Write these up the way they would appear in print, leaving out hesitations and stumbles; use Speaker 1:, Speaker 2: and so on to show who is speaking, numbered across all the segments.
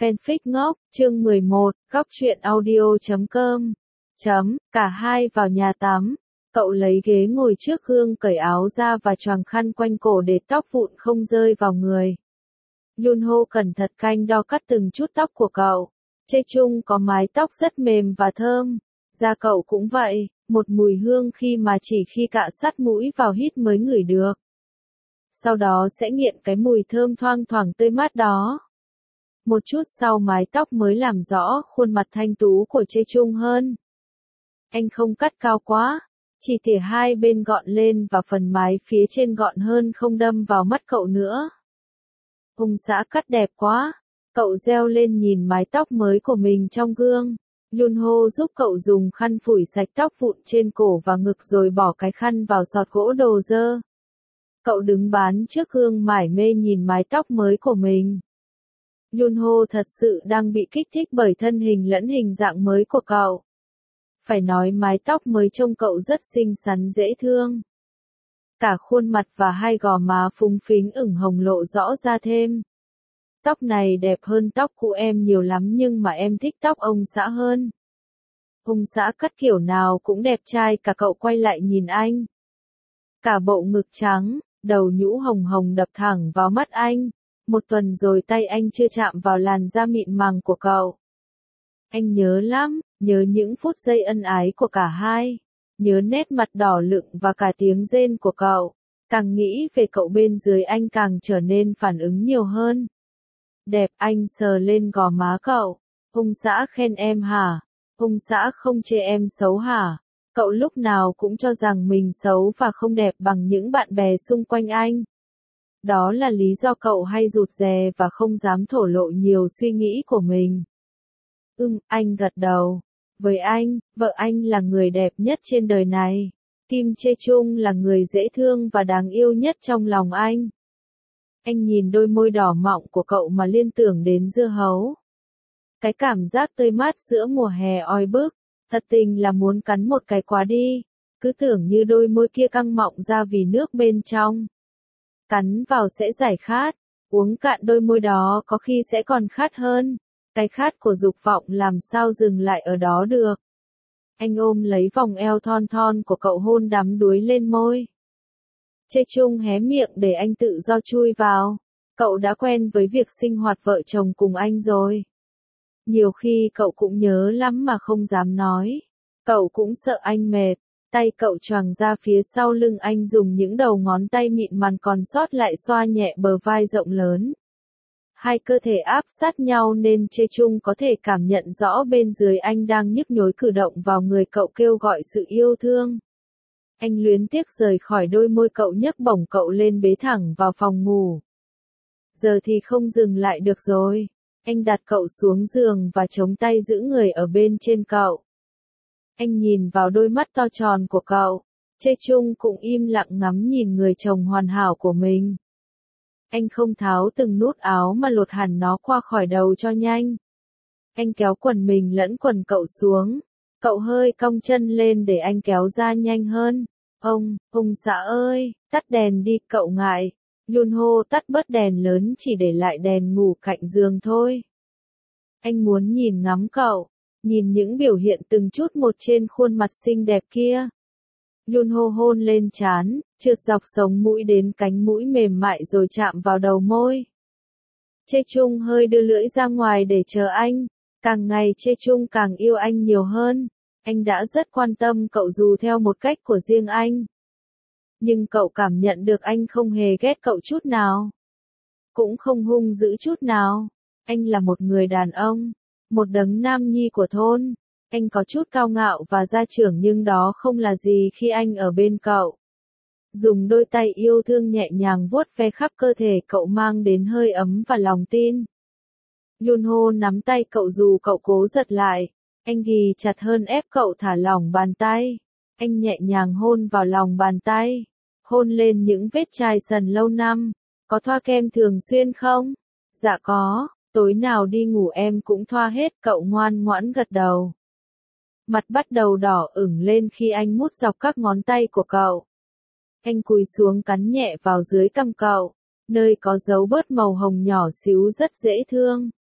Speaker 1: Fanfic ngốc, chương 11, góc truyện audio.com. Cả hai vào nhà tắm. Cậu lấy ghế ngồi trước gương cởi áo ra và choàng khăn quanh cổ để tóc vụn không rơi vào người. Yunho cẩn thận canh đo cắt từng chút tóc của cậu. Chae-chung có mái tóc rất mềm và thơm. Da cậu cũng vậy, một mùi hương khi mà chỉ khi cạ sát mũi vào hít mới ngửi được. Sau đó sẽ nghiện cái mùi thơm thoang thoảng tươi mát đó. Một chút sau mái tóc mới làm rõ khuôn mặt thanh tú của Chae-chung hơn. Anh không cắt cao quá, chỉ tỉa hai bên gọn lên và phần mái phía trên gọn hơn không đâm vào mắt cậu nữa. Ông xã cắt đẹp quá, cậu reo lên nhìn mái tóc mới của mình trong gương. Yunho giúp cậu dùng khăn phủi sạch tóc vụn trên cổ và ngực rồi bỏ cái khăn vào xọt gỗ đồ dơ. Cậu đứng bán trước gương mải mê nhìn mái tóc mới của mình. Yunho thật sự đang bị kích thích bởi thân hình lẫn hình dạng mới của cậu. Phải nói mái tóc mới trông cậu rất xinh xắn dễ thương. Cả khuôn mặt và hai gò má phúng phính ửng hồng lộ rõ ra thêm. Tóc này đẹp hơn tóc cũ em nhiều lắm nhưng mà em thích tóc ông xã hơn. Ông xã cắt kiểu nào cũng đẹp trai cả cậu quay lại nhìn anh. Cả bộ ngực trắng, đầu nhũ hồng hồng đập thẳng vào mắt anh. Một tuần rồi tay anh chưa chạm vào làn da mịn màng của cậu. Anh nhớ lắm, nhớ những phút giây ân ái của cả hai. Nhớ nét mặt đỏ lựng và cả tiếng rên của cậu. Càng nghĩ về cậu bên dưới anh càng trở nên phản ứng nhiều hơn. Đẹp, anh sờ lên gò má cậu. Ông xã khen em hả? Ông xã không chê em xấu hả? Cậu lúc nào cũng cho rằng mình xấu và không đẹp bằng những bạn bè xung quanh anh. Đó là lý do cậu hay rụt rè và không dám thổ lộ nhiều suy nghĩ của mình. Anh gật đầu. Với anh, vợ anh là người đẹp nhất trên đời này. Kim Chae-chung là người dễ thương và đáng yêu nhất trong lòng anh. Anh nhìn đôi môi đỏ mọng của cậu mà liên tưởng đến dưa hấu. Cái cảm giác tươi mát giữa mùa hè oi bức, thật tình là muốn cắn một cái quá đi. Cứ tưởng như đôi môi kia căng mọng ra vì nước bên trong. Cắn vào sẽ giải khát, uống cạn đôi môi đó có khi sẽ còn khát hơn. Cái khát của dục vọng làm sao dừng lại ở đó được. Anh ôm lấy vòng eo thon thon của cậu hôn đắm đuối lên môi. Chae-chung hé miệng để anh tự do chui vào. Cậu đã quen với việc sinh hoạt vợ chồng cùng anh rồi. Nhiều khi cậu cũng nhớ lắm mà không dám nói. Cậu cũng sợ anh mệt. Tay cậu choàng ra phía sau lưng anh dùng những đầu ngón tay mịn màng còn sót lại xoa nhẹ bờ vai rộng lớn. Hai cơ thể áp sát nhau nên Chae-chung có thể cảm nhận rõ bên dưới anh đang nhức nhối cử động vào người cậu kêu gọi sự yêu thương. Anh luyến tiếc rời khỏi đôi môi cậu nhấc bổng cậu lên bế thẳng vào phòng ngủ. Giờ thì không dừng lại được rồi. Anh đặt cậu xuống giường và chống tay giữ người ở bên trên cậu. Anh nhìn vào đôi mắt to tròn của cậu. Chae-chung cũng im lặng ngắm nhìn người chồng hoàn hảo của mình. Anh không tháo từng nút áo mà lột hẳn nó qua khỏi đầu cho nhanh. Anh kéo quần mình lẫn quần cậu xuống. Cậu hơi cong chân lên để anh kéo ra nhanh hơn. Ông xã ơi, tắt đèn đi, cậu ngại. Yunho tắt bớt đèn lớn chỉ để lại đèn ngủ cạnh giường thôi. Anh muốn nhìn ngắm cậu, nhìn những biểu hiện từng chút một trên khuôn mặt xinh đẹp kia. Yunho hôn lên trán, trượt dọc sống mũi đến cánh mũi mềm mại rồi chạm vào đầu môi. Chae-chung hơi đưa lưỡi ra ngoài để chờ anh. Càng ngày Chae-chung càng yêu anh nhiều hơn. Anh đã rất quan tâm cậu dù theo một cách của riêng anh. Nhưng cậu cảm nhận được anh không hề ghét cậu chút nào. Cũng không hung dữ chút nào. Anh là một người đàn ông. Một đấng nam nhi của thôn. Anh có chút cao ngạo và gia trưởng nhưng đó không là gì khi anh ở bên cậu. Dùng đôi tay yêu thương nhẹ nhàng vuốt ve khắp cơ thể cậu mang đến hơi ấm và lòng tin. Yunho nắm tay cậu dù cậu cố giật lại. Anh ghì chặt hơn ép cậu thả lỏng bàn tay. Anh nhẹ nhàng hôn vào lòng bàn tay. Hôn lên những vết chai sần lâu năm. Có thoa kem thường xuyên không? Dạ có, tối nào đi ngủ em cũng thoa hết, cậu ngoan ngoãn gật đầu. Mặt bắt đầu đỏ ửng lên khi anh mút dọc các ngón tay của cậu. Anh cúi xuống cắn nhẹ vào dưới cằm cậu, nơi có dấu bớt màu hồng nhỏ xíu rất dễ thương.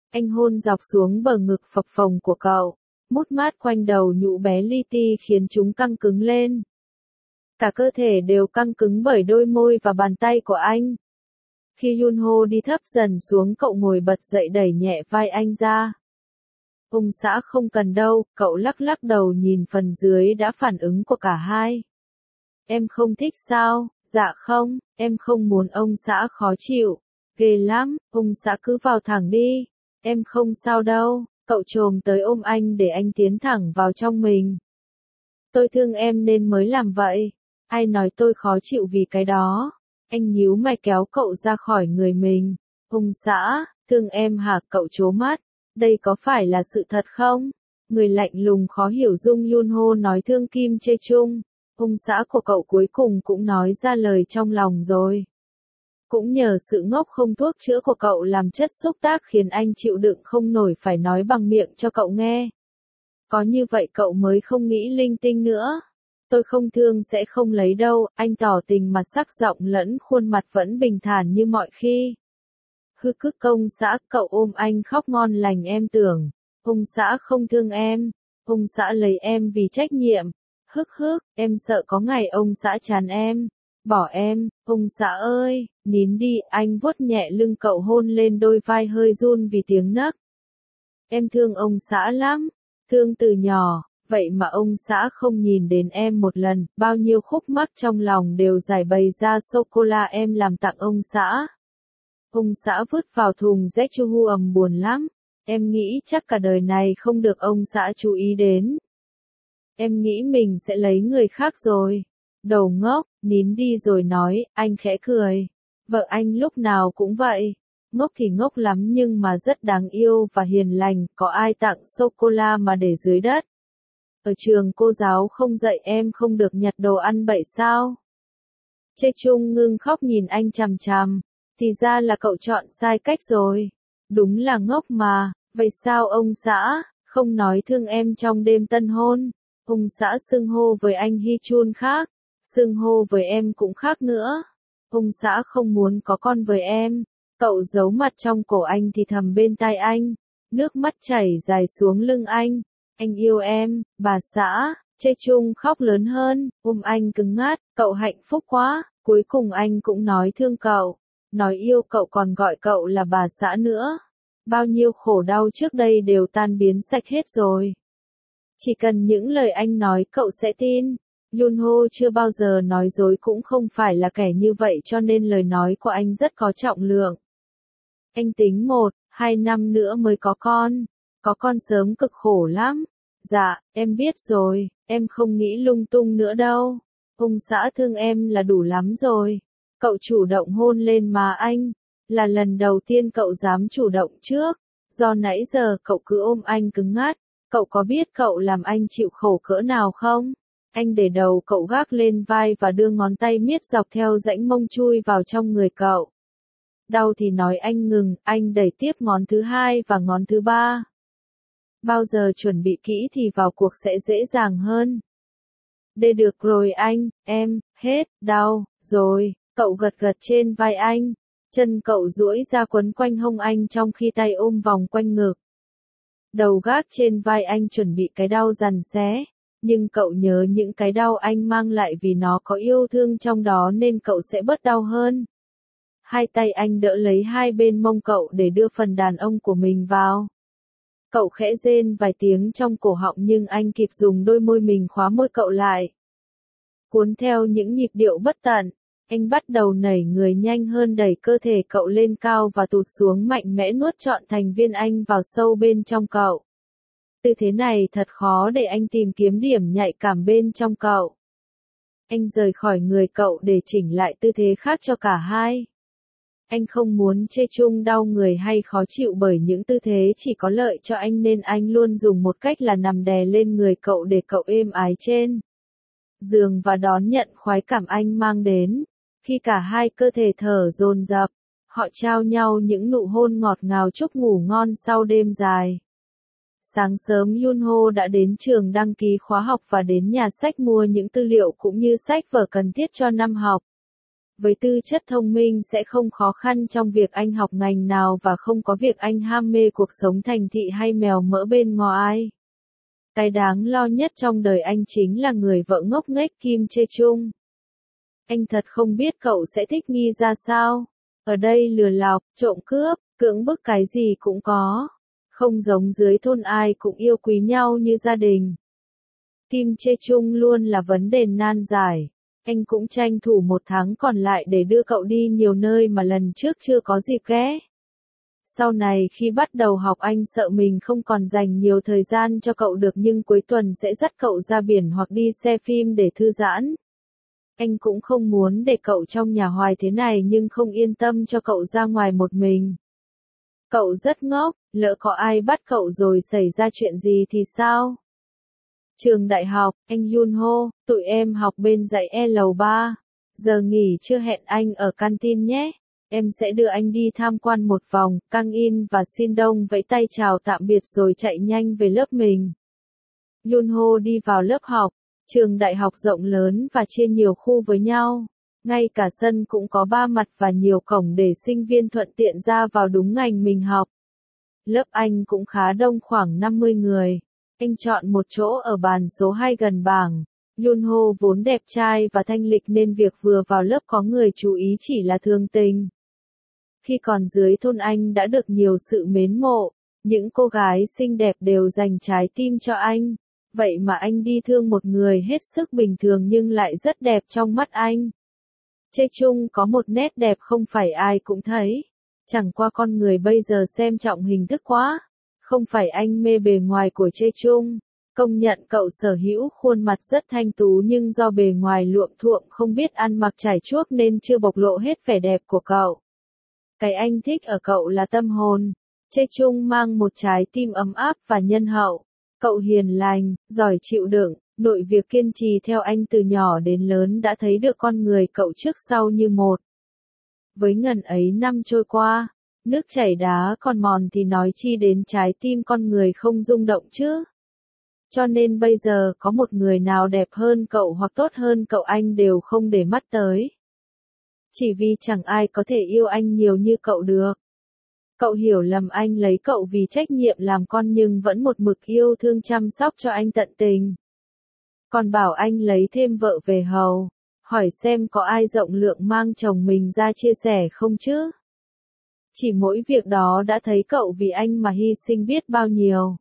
Speaker 1: Anh hôn dọc xuống bờ ngực phập phồng của cậu, mút mát quanh đầu nhũ bé li ti khiến chúng căng cứng lên. Cả cơ thể đều căng cứng bởi đôi môi và bàn tay của anh. Khi Yunho đi thấp dần xuống, cậu ngồi bật dậy đẩy nhẹ vai anh ra. Ông xã không cần đâu, cậu lắc lắc đầu nhìn phần dưới đã phản ứng của cả hai. Em không thích sao? Dạ không, em không muốn ông xã khó chịu. Ghê lắm, ông xã cứ vào thẳng đi. Em không sao đâu, cậu chồm tới ôm anh để anh tiến thẳng vào trong mình. Tôi thương em nên mới làm vậy. Ai nói tôi khó chịu vì cái đó? Anh nhíu mày kéo cậu ra khỏi người mình. Ông xã, thương em hả? Cậu trố mắt. Đây có phải là sự thật không? Người lạnh lùng khó hiểu Dung Yunho nói thương Kim Chae Chung. Ông xã của cậu cuối cùng cũng nói ra lời trong lòng rồi. Cũng nhờ sự ngốc không thuốc chữa của cậu làm chất xúc tác khiến anh chịu đựng không nổi phải nói bằng miệng cho cậu nghe. Có như vậy cậu mới không nghĩ linh tinh nữa. Tôi không thương sẽ không lấy đâu, anh tỏ tình mà sắc giọng lẫn khuôn mặt vẫn bình thản như mọi khi. Hư cứ công xã, cậu ôm anh khóc ngon lành em tưởng. Ông xã không thương em. Ông xã lấy em vì trách nhiệm. Hức hức, em sợ có ngày ông xã chán em. Bỏ em, ông xã ơi, nín đi, anh vuốt nhẹ lưng cậu hôn lên đôi vai hơi run vì tiếng nấc. Em thương ông xã lắm, thương từ nhỏ, vậy mà ông xã không nhìn đến em một lần, bao nhiêu khúc mắc trong lòng đều giải bày ra sô-cô-la em làm tặng ông xã. Ông xã vứt vào thùng rác chu ầm buồn lắm, em nghĩ chắc cả đời này không được ông xã chú ý đến. Em nghĩ mình sẽ lấy người khác rồi. Đầu ngốc, nín đi rồi nói, anh khẽ cười. Vợ anh lúc nào cũng vậy. Ngốc thì ngốc lắm nhưng mà rất đáng yêu và hiền lành, có ai tặng sô-cô-la mà để dưới đất. Ở trường cô giáo không dạy em không được nhặt đồ ăn bậy sao? Chae Chung ngưng khóc nhìn anh chằm chằm. Thì ra là cậu chọn sai cách rồi. Đúng là ngốc mà, vậy sao ông xã, không nói thương em trong đêm tân hôn? Ông xã xưng hô với anh Hi Chun khác, xưng hô với em cũng khác nữa. Ông xã không muốn có con với em. Cậu giấu mặt trong cổ anh thì thầm bên tai anh. Nước mắt chảy dài xuống lưng anh. Anh yêu em, bà xã. Chae Chung khóc lớn hơn, ôm anh cứng ngắt. Cậu hạnh phúc quá, cuối cùng anh cũng nói thương cậu. Nói yêu cậu còn gọi cậu là bà xã nữa. Bao nhiêu khổ đau trước đây đều tan biến sạch hết rồi. Chỉ cần những lời anh nói cậu sẽ tin. Yunho chưa bao giờ nói dối, cũng không phải là kẻ như vậy, cho nên lời nói của anh rất có trọng lượng. Anh tính 1-2 năm nữa mới có con. Có con sớm cực khổ lắm. Dạ, em biết rồi, em không nghĩ lung tung nữa đâu. Ông xã thương em là đủ lắm rồi. Cậu chủ động hôn lên má anh. Là lần đầu tiên cậu dám chủ động trước. Do nãy giờ cậu cứ ôm anh cứng ngắt. Cậu có biết cậu làm anh chịu khổ cỡ nào không? Anh để đầu cậu gác lên vai và đưa ngón tay miết dọc theo rãnh mông chui vào trong người cậu. Đau thì nói anh ngừng, anh đẩy tiếp ngón thứ 2 và ngón thứ 3. Bao giờ chuẩn bị kỹ thì vào cuộc sẽ dễ dàng hơn. Để được rồi anh, em, hết, đau, rồi, cậu gật gật trên vai anh. Chân cậu duỗi ra quấn quanh hông anh trong khi tay ôm vòng quanh ngực. Đầu gác trên vai anh chuẩn bị cái đau giằn xé. Nhưng cậu nhớ những cái đau anh mang lại vì nó có yêu thương trong đó nên cậu sẽ bớt đau hơn. Hai tay anh đỡ lấy hai bên mông cậu để đưa phần đàn ông của mình vào. Cậu khẽ rên vài tiếng trong cổ họng nhưng anh kịp dùng đôi môi mình khóa môi cậu lại. Cuốn theo những nhịp điệu bất tận, anh bắt đầu nảy người nhanh hơn, đẩy cơ thể cậu lên cao và tụt xuống mạnh mẽ, nuốt trọn thành viên anh vào sâu bên trong cậu. Tư thế này thật khó để anh tìm kiếm điểm nhạy cảm bên trong cậu. Anh rời khỏi người cậu để chỉnh lại tư thế khác cho cả hai. Anh không muốn Chae Chung đau người hay khó chịu bởi những tư thế chỉ có lợi cho anh nên anh luôn dùng một cách là nằm đè lên người cậu để cậu êm ái trên giường và đón nhận khoái cảm anh mang đến. Khi cả hai cơ thể thở dồn dập, họ trao nhau những nụ hôn ngọt ngào chúc ngủ ngon sau đêm dài. Sáng sớm Yunho đã đến trường đăng ký khóa học và đến nhà sách mua những tư liệu cũng như sách vở cần thiết cho năm học. Với tư chất thông minh sẽ không khó khăn trong việc anh học ngành nào và không có việc anh ham mê cuộc sống thành thị hay mèo mỡ bên ngoài. Cái đáng lo nhất trong đời anh chính là người vợ ngốc nghếch Kim Chae Chung. Anh thật không biết cậu sẽ thích nghi ra sao. Ở đây lừa lọc, trộm cướp, cưỡng bức cái gì cũng có. Không giống dưới thôn ai cũng yêu quý nhau như gia đình. Kim Chae Chung luôn là vấn đề nan giải. Anh cũng tranh thủ 1 tháng còn lại để đưa cậu đi nhiều nơi mà lần trước chưa có dịp ghé. Sau này khi bắt đầu học anh sợ mình không còn dành nhiều thời gian cho cậu được nhưng cuối tuần sẽ dắt cậu ra biển hoặc đi xem phim để thư giãn. Anh cũng không muốn để cậu trong nhà hoài thế này nhưng không yên tâm cho cậu ra ngoài một mình. Cậu rất ngốc, lỡ có ai bắt cậu rồi xảy ra chuyện gì thì sao? Trường đại học, anh Yunho, tụi em học bên dãy L3. Giờ nghỉ chưa hẹn anh ở canteen nhé. Em sẽ đưa anh đi tham quan một vòng. Kang In và Shin Dong vẫy tay chào tạm biệt rồi chạy nhanh về lớp mình. Yunho đi vào lớp học. Trường đại học rộng lớn và chia nhiều khu với nhau. Ngay cả sân cũng có 3 mặt và nhiều cổng để sinh viên thuận tiện ra vào đúng ngành mình học. Lớp anh cũng khá đông khoảng 50 người. Anh chọn một chỗ ở bàn số 2 gần bảng. Yunho vốn đẹp trai và thanh lịch nên việc vừa vào lớp có người chú ý chỉ là thường tình. Khi còn dưới thôn anh đã được nhiều sự mến mộ. Những cô gái xinh đẹp đều dành trái tim cho anh. Vậy mà anh đi thương một người hết sức bình thường nhưng lại rất đẹp trong mắt anh. Chae Chung có một nét đẹp không phải ai cũng thấy. Chẳng qua con người bây giờ xem trọng hình thức quá. Không phải anh mê bề ngoài của Chae Chung. Công nhận cậu sở hữu khuôn mặt rất thanh tú nhưng do bề ngoài luộm thuộm không biết ăn mặc trải chuốt nên chưa bộc lộ hết vẻ đẹp của cậu. Cái anh thích ở cậu là tâm hồn. Chae Chung mang một trái tim ấm áp và nhân hậu. Cậu hiền lành, giỏi chịu đựng, nội việc kiên trì theo anh từ nhỏ đến lớn đã thấy được con người cậu trước sau như một. Với ngần ấy năm trôi qua, nước chảy đá còn mòn thì nói chi đến trái tim con người không rung động chứ. Cho nên bây giờ có một người nào đẹp hơn cậu hoặc tốt hơn cậu anh đều không để mắt tới. Chỉ vì chẳng ai có thể yêu anh nhiều như cậu được. Cậu hiểu lầm anh lấy cậu vì trách nhiệm làm con nhưng vẫn một mực yêu thương chăm sóc cho anh tận tình. Còn bảo anh lấy thêm vợ về hầu. Hỏi xem có ai rộng lượng mang chồng mình ra chia sẻ không chứ? Chỉ mỗi việc đó đã thấy cậu vì anh mà hy sinh biết bao nhiêu.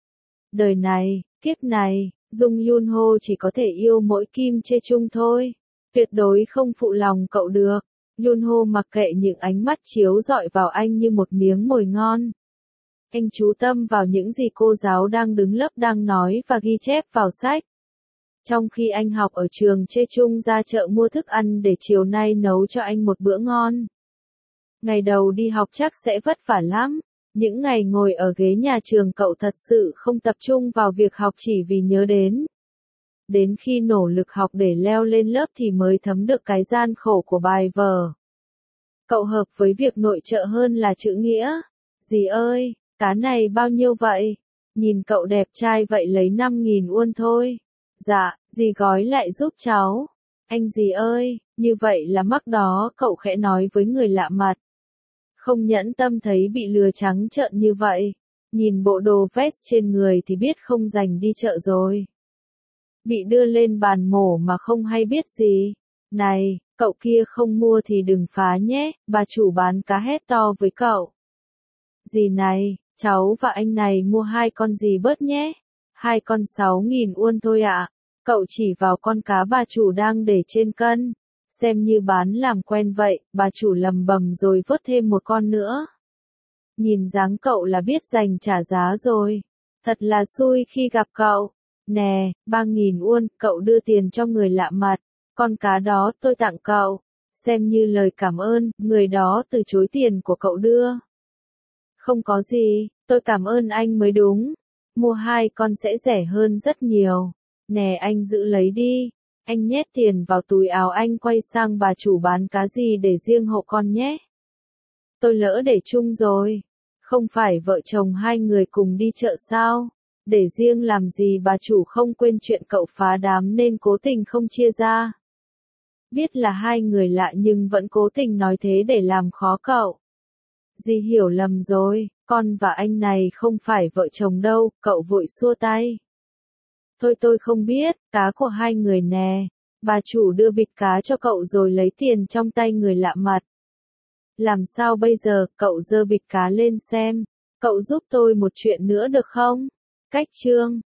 Speaker 1: Đời này, kiếp này, Dung Yunho chỉ có thể yêu mỗi Kim Chae Chung thôi. Tuyệt đối không phụ lòng cậu được. Yunho mặc kệ những ánh mắt chiếu rọi vào anh như một miếng mồi ngon. Anh chú tâm vào những gì cô giáo đang đứng lớp đang nói và ghi chép vào sách. Trong khi anh học ở trường Chae Chung ra chợ mua thức ăn để chiều nay nấu cho anh một bữa ngon. Ngày đầu đi học chắc sẽ vất vả lắm. Những ngày ngồi ở ghế nhà trường cậu thật sự không tập trung vào việc học chỉ vì nhớ đến. Đến khi nỗ lực học để leo lên lớp thì mới thấm được cái gian khổ của bài vở. Cậu hợp với việc nội trợ hơn là chữ nghĩa. Dì ơi, cá này bao nhiêu vậy? Nhìn cậu đẹp trai vậy lấy 5.000 won thôi. Dạ, dì gói lại giúp cháu. Anh dì ơi, như vậy là mắc đó, cậu khẽ nói với người lạ mặt. Không nhẫn tâm thấy bị lừa trắng trợn như vậy. Nhìn bộ đồ vest trên người thì biết không dành đi chợ rồi. Bị đưa lên bàn mổ mà không hay biết gì. Này, cậu kia không mua thì đừng phá nhé, bà chủ bán cá hét to với cậu. Dì này, cháu và anh này mua 2 con gì bớt nhé. 2 con 6.000 won thôi ạ. Cậu chỉ vào con cá bà chủ đang để trên cân. Xem như bán làm quen vậy, bà chủ lầm bầm rồi vớt thêm một con nữa. Nhìn dáng cậu là biết dành trả giá rồi. Thật là xui khi gặp cậu. Nè, 3.000 won, cậu đưa tiền cho người lạ mặt. Con cá đó tôi tặng cậu. Xem như lời cảm ơn, người đó từ chối tiền của cậu đưa. Không có gì, tôi cảm ơn anh mới đúng. Mua 2 con sẽ rẻ hơn rất nhiều. Nè anh giữ lấy đi. Anh nhét tiền vào túi áo anh quay sang bà chủ bán cá gì để riêng hộ con nhé. Tôi lỡ để chung rồi. Không phải vợ chồng 2 người cùng đi chợ sao? Để riêng làm gì bà chủ không quên chuyện cậu phá đám nên cố tình không chia ra. Biết là hai người lạ nhưng vẫn cố tình nói thế để làm khó cậu. Dì hiểu lầm rồi, con và anh này không phải vợ chồng đâu, cậu vội xua tay. Thôi tôi không biết, cá của hai người nè. Bà chủ đưa bịch cá cho cậu rồi lấy tiền trong tay người lạ mặt. Làm sao bây giờ, cậu giơ bịch cá lên xem. Cậu giúp tôi một chuyện nữa được không? Cách chương